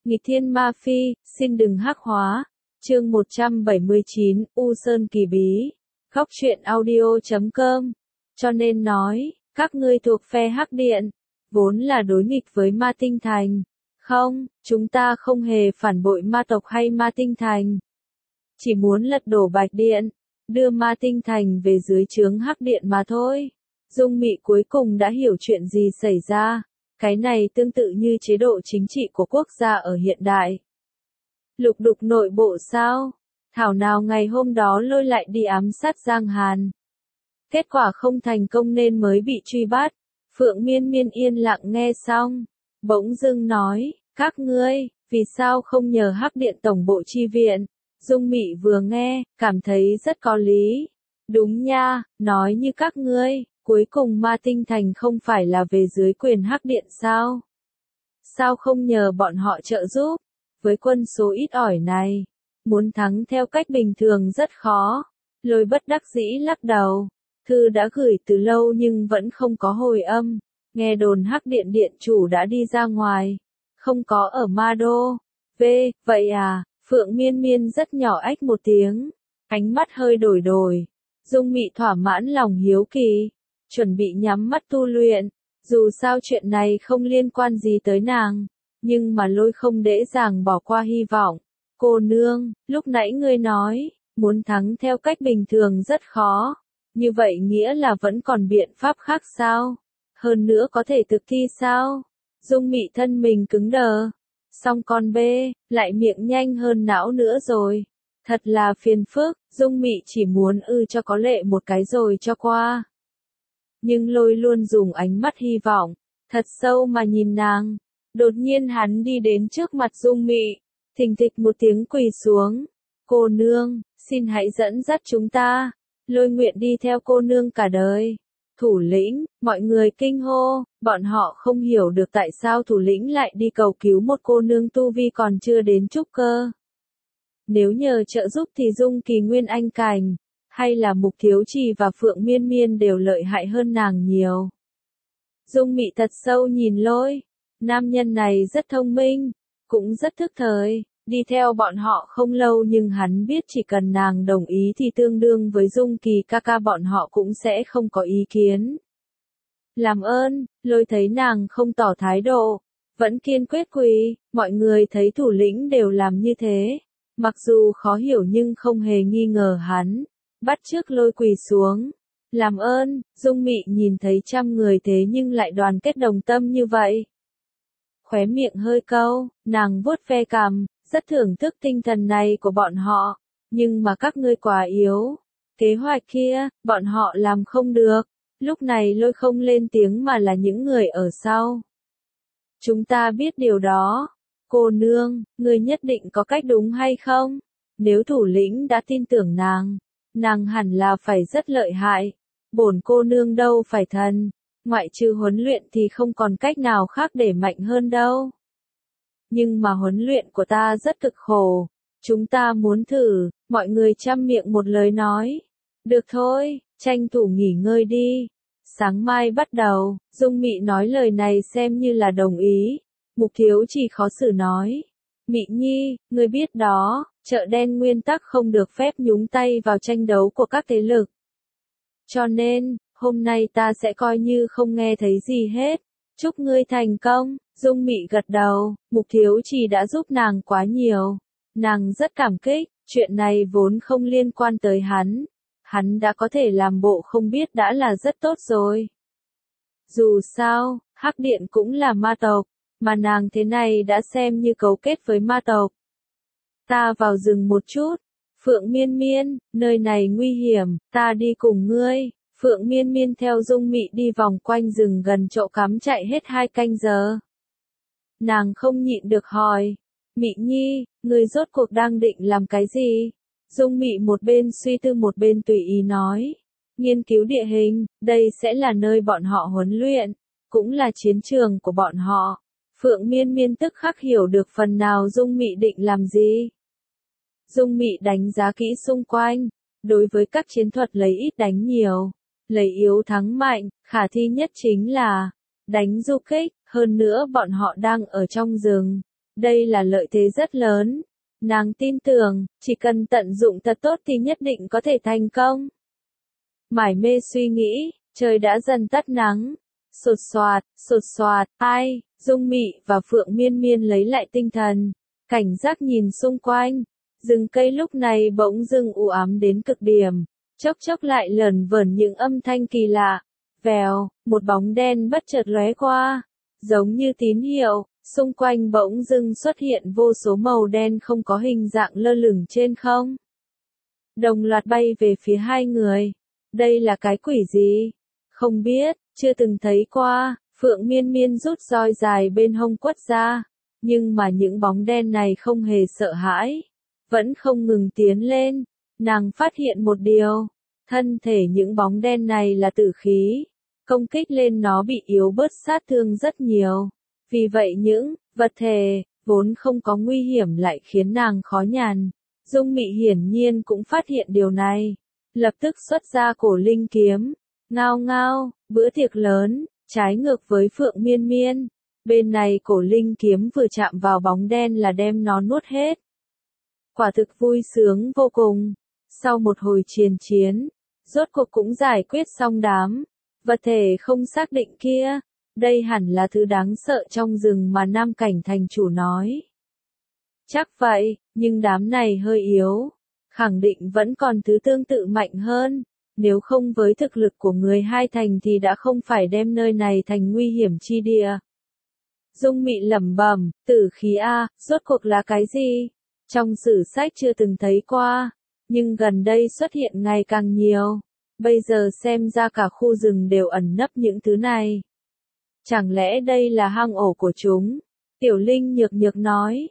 Nghịch thiên ma phi, xin đừng hắc hóa. Chương 179, U Sơn Kỳ Bí. Góc truyện audio.com. Cho nên nói, các ngươi thuộc phe Hắc Điện, vốn là đối nghịch với Ma Tinh Thành. Không, chúng ta không hề phản bội ma tộc hay Ma Tinh Thành. Chỉ muốn lật đổ Bạch Điện, đưa Ma Tinh Thành về dưới trướng Hắc Điện mà thôi. Dung Mị cuối cùng đã hiểu chuyện gì xảy ra. Cái này tương tự như chế độ chính trị của quốc gia ở hiện đại. Lục đục nội bộ sao? Thảo nào ngày hôm đó lôi lại đi ám sát Giang Hàn. Kết quả không thành công nên mới bị truy bắt. Phượng Miên Miên yên lặng nghe xong. Bỗng dưng nói, các ngươi, vì sao không nhờ Hắc Điện tổng bộ chi viện? Dung Mị vừa nghe, cảm thấy rất có lý. Đúng nha, nói như các ngươi. Cuối cùng Ma Tinh Thành không phải là về dưới quyền Hắc Điện sao? Sao không nhờ bọn họ trợ giúp? Với quân số ít ỏi này, muốn thắng theo cách bình thường rất khó. Lôi bất đắc dĩ lắc đầu. Thư đã gửi từ lâu nhưng vẫn không có hồi âm. Nghe đồn Hắc Điện điện chủ đã đi ra ngoài. Không có ở Ma Đô. Vậy à? Phượng Miên Miên rất nhỏ ách một tiếng. Ánh mắt hơi đổi đổi. Dung Mị thỏa mãn lòng hiếu kỳ. Chuẩn bị nhắm mắt tu luyện, dù sao chuyện này không liên quan gì tới nàng, nhưng mà Lôi không dễ dàng bỏ qua hy vọng. Cô nương, lúc nãy ngươi nói, muốn thắng theo cách bình thường rất khó, như vậy nghĩa là vẫn còn biện pháp khác sao? Hơn nữa có thể thực thi sao? Dung Mị thân mình cứng đờ, song con bê, lại miệng nhanh hơn não nữa rồi. Thật là phiền phức, Dung Mị chỉ muốn cho có lệ một cái rồi cho qua. Nhưng Lôi luôn dùng ánh mắt hy vọng, thật sâu mà nhìn nàng. Đột nhiên hắn đi đến trước mặt Dung Mị, thình thịch một tiếng quỳ xuống. Cô nương, xin hãy dẫn dắt chúng ta. Lôi nguyện đi theo cô nương cả đời. Thủ lĩnh, mọi người kinh hô, bọn họ không hiểu được tại sao thủ lĩnh lại đi cầu cứu một cô nương tu vi còn chưa đến trúc cơ. Nếu nhờ trợ giúp thì Dung Kỳ Nguyên Anh Cảnh, hay là Mục Thiếu Trì và Phượng Miên Miên đều lợi hại hơn nàng nhiều. Dung Mị thật sâu nhìn Lôi, nam nhân này rất thông minh, cũng rất thức thời, đi theo bọn họ không lâu nhưng hắn biết chỉ cần nàng đồng ý thì tương đương với Dung Kỳ ca ca bọn họ cũng sẽ không có ý kiến. Làm ơn, Lôi thấy nàng không tỏ thái độ, vẫn kiên quyết quỳ, mọi người thấy thủ lĩnh đều làm như thế, mặc dù khó hiểu nhưng không hề nghi ngờ hắn. Bắt chước Lôi quỳ xuống. Làm ơn, Dung Mị nhìn thấy trăm người thế nhưng lại đoàn kết đồng tâm như vậy. Khóe miệng hơi cau, nàng vuốt ve cằm, rất thưởng thức tinh thần này của bọn họ. Nhưng mà các ngươi quá yếu. Kế hoạch kia, bọn họ làm không được. Lúc này Lôi không lên tiếng mà là những người ở sau. Chúng ta biết điều đó. Cô nương, ngươi nhất định có cách đúng hay không? Nếu thủ lĩnh đã tin tưởng nàng hẳn là phải rất lợi hại. Bổn cô nương đâu phải thần, ngoại trừ huấn luyện thì không còn cách nào khác để mạnh hơn đâu. Nhưng mà huấn luyện của ta rất cực khổ, chúng ta muốn thử, mọi người chăm miệng một lời nói. Được thôi, tranh thủ nghỉ ngơi đi. Sáng mai bắt đầu, Dung Mị nói lời này xem như là đồng ý. Mục Thiếu Trì khó xử nói. Mị Nhi, ngươi biết đó, chợ đen nguyên tắc không được phép nhúng tay vào tranh đấu của các thế lực. Cho nên, hôm nay ta sẽ coi như không nghe thấy gì hết. Chúc ngươi thành công. Dung Mị gật đầu, Mục Thiếu Trì đã giúp nàng quá nhiều. Nàng rất cảm kích, chuyện này vốn không liên quan tới hắn. Hắn đã có thể làm bộ không biết đã là rất tốt rồi. Dù sao, Hắc Điện cũng là ma tộc, mà nàng thế này đã xem như cấu kết với ma tộc. Ta vào rừng một chút. Phượng Miên Miên, nơi này nguy hiểm, ta đi cùng ngươi. Phượng Miên Miên theo Dung Mị đi vòng quanh rừng gần chỗ cắm chạy hết 2 canh giờ. Nàng không nhịn được hỏi. Mị Nhi, ngươi rốt cuộc đang định làm cái gì? Dung Mị một bên suy tư một bên tùy ý nói. Nghiên cứu địa hình, đây sẽ là nơi bọn họ huấn luyện, cũng là chiến trường của bọn họ. Phượng Miên Miên tức khắc hiểu được phần nào Dung Mị định làm gì. Dung Mị đánh giá kỹ xung quanh, đối với các chiến thuật lấy ít đánh nhiều, lấy yếu thắng mạnh, khả thi nhất chính là đánh du kích, hơn nữa bọn họ đang ở trong rừng, Đây là lợi thế rất lớn. Nàng tin tưởng, chỉ cần tận dụng thật tốt thì nhất định có thể thành công. Mải mê suy nghĩ, trời đã dần tắt nắng. Sột soạt, ai, Dung Mị và Phượng Miên Miên lấy lại tinh thần, cảnh giác nhìn xung quanh. Rừng cây lúc này bỗng dưng u ám đến cực điểm, chốc chốc lại lởn vởn những âm thanh kỳ lạ. Vèo, một bóng đen bất chợt lóe qua, giống như tín hiệu, xung quanh bỗng dưng xuất hiện vô số màu đen không có hình dạng lơ lửng trên không. Đồng loạt bay về phía hai người. Đây là cái quỷ gì? Không biết, chưa từng thấy qua. Phượng Miên Miên rút roi dài bên hông quất ra, nhưng mà những bóng đen này không hề sợ hãi, vẫn không ngừng tiến lên. Nàng phát hiện một điều, thân thể những bóng đen này là tử khí, công kích lên nó bị yếu bớt sát thương rất nhiều. Vì vậy những vật thể vốn không có nguy hiểm lại khiến nàng khó nhằn. Dung Mị hiển nhiên cũng phát hiện điều này, lập tức xuất ra cổ linh kiếm. Ngao ngao, bữa tiệc lớn, trái ngược với Phượng Miên Miên. Bên này cổ linh kiếm vừa chạm vào bóng đen là đem nó nuốt hết. Quả thực vui sướng vô cùng. Sau một hồi chiến, rốt cuộc cũng giải quyết xong đám vật thể không xác định kia. Đây hẳn là thứ đáng sợ trong rừng mà Nam Cảnh thành chủ nói. Chắc vậy, nhưng đám này hơi yếu. Khẳng định vẫn còn thứ tương tự mạnh hơn. Nếu không với thực lực của người hai thành thì đã không phải đem nơi này thành nguy hiểm chi địa. Dung Mị lẩm bẩm, tử khí a, rốt cuộc là cái gì? Trong sử sách chưa từng thấy qua, nhưng gần đây xuất hiện ngày càng nhiều. Bây giờ xem ra cả khu rừng đều ẩn nấp những thứ này. Chẳng lẽ đây là hang ổ của chúng? Tiểu Linh nhược nhược nói.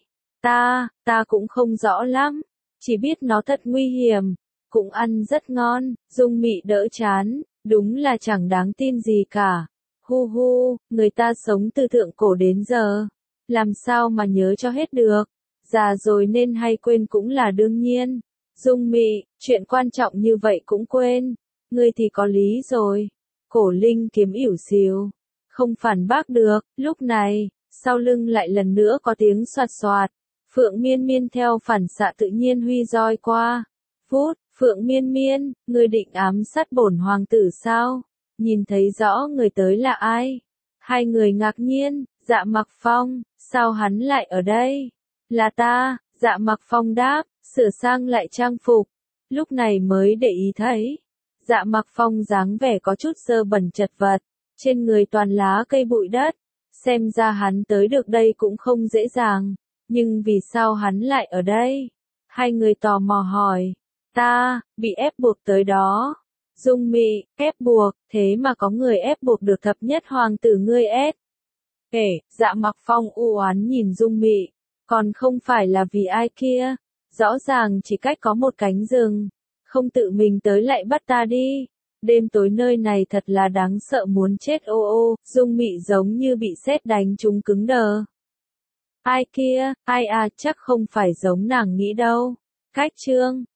Ta cũng không rõ lắm, chỉ biết nó thật nguy hiểm, cũng ăn rất ngon. Dung Mị đỡ chán, đúng là chẳng đáng tin gì cả. Hu hu, người ta sống từ thượng cổ đến giờ, làm sao mà nhớ cho hết được, già rồi nên hay quên cũng là đương nhiên. Dung Mị, chuyện quan trọng như vậy cũng quên, ngươi thì có lý rồi. Cổ linh kiếm ỉu xìu, không phản bác được. Lúc này, sau lưng lại lần nữa có tiếng xoạt xoạt. Phượng Miên Miên theo phản xạ tự nhiên huy roi qua. Phút, Phượng Miên Miên, ngươi định ám sát bổn hoàng tử sao? Nhìn thấy rõ người tới là ai? Hai người ngạc nhiên. Dạ Mặc Phong, sao hắn lại ở đây? Là ta. Dạ Mặc Phong đáp, sửa sang lại trang phục. Lúc này mới để ý thấy. Dạ Mặc Phong dáng vẻ có chút dơ bẩn chật vật, trên người toàn lá cây bụi đất. Xem ra hắn tới được đây cũng không dễ dàng. Nhưng vì sao hắn lại ở đây? Hai người tò mò hỏi. Ta, bị ép buộc tới đó. Dung Mị, ép buộc, thế mà có người ép buộc được thập nhất hoàng tử ngươi ép. Dạ Mặc Phong u oán nhìn Dung Mị, còn không phải là vì ai kia, rõ ràng chỉ cách có một cánh rừng, không tự mình tới lại bắt ta đi. Đêm tối nơi này thật là đáng sợ muốn chết ô ô. Dung Mị giống như bị sét đánh trúng cứng đờ. Ai kia, ai à, chắc không phải giống nàng nghĩ đâu. Cách chương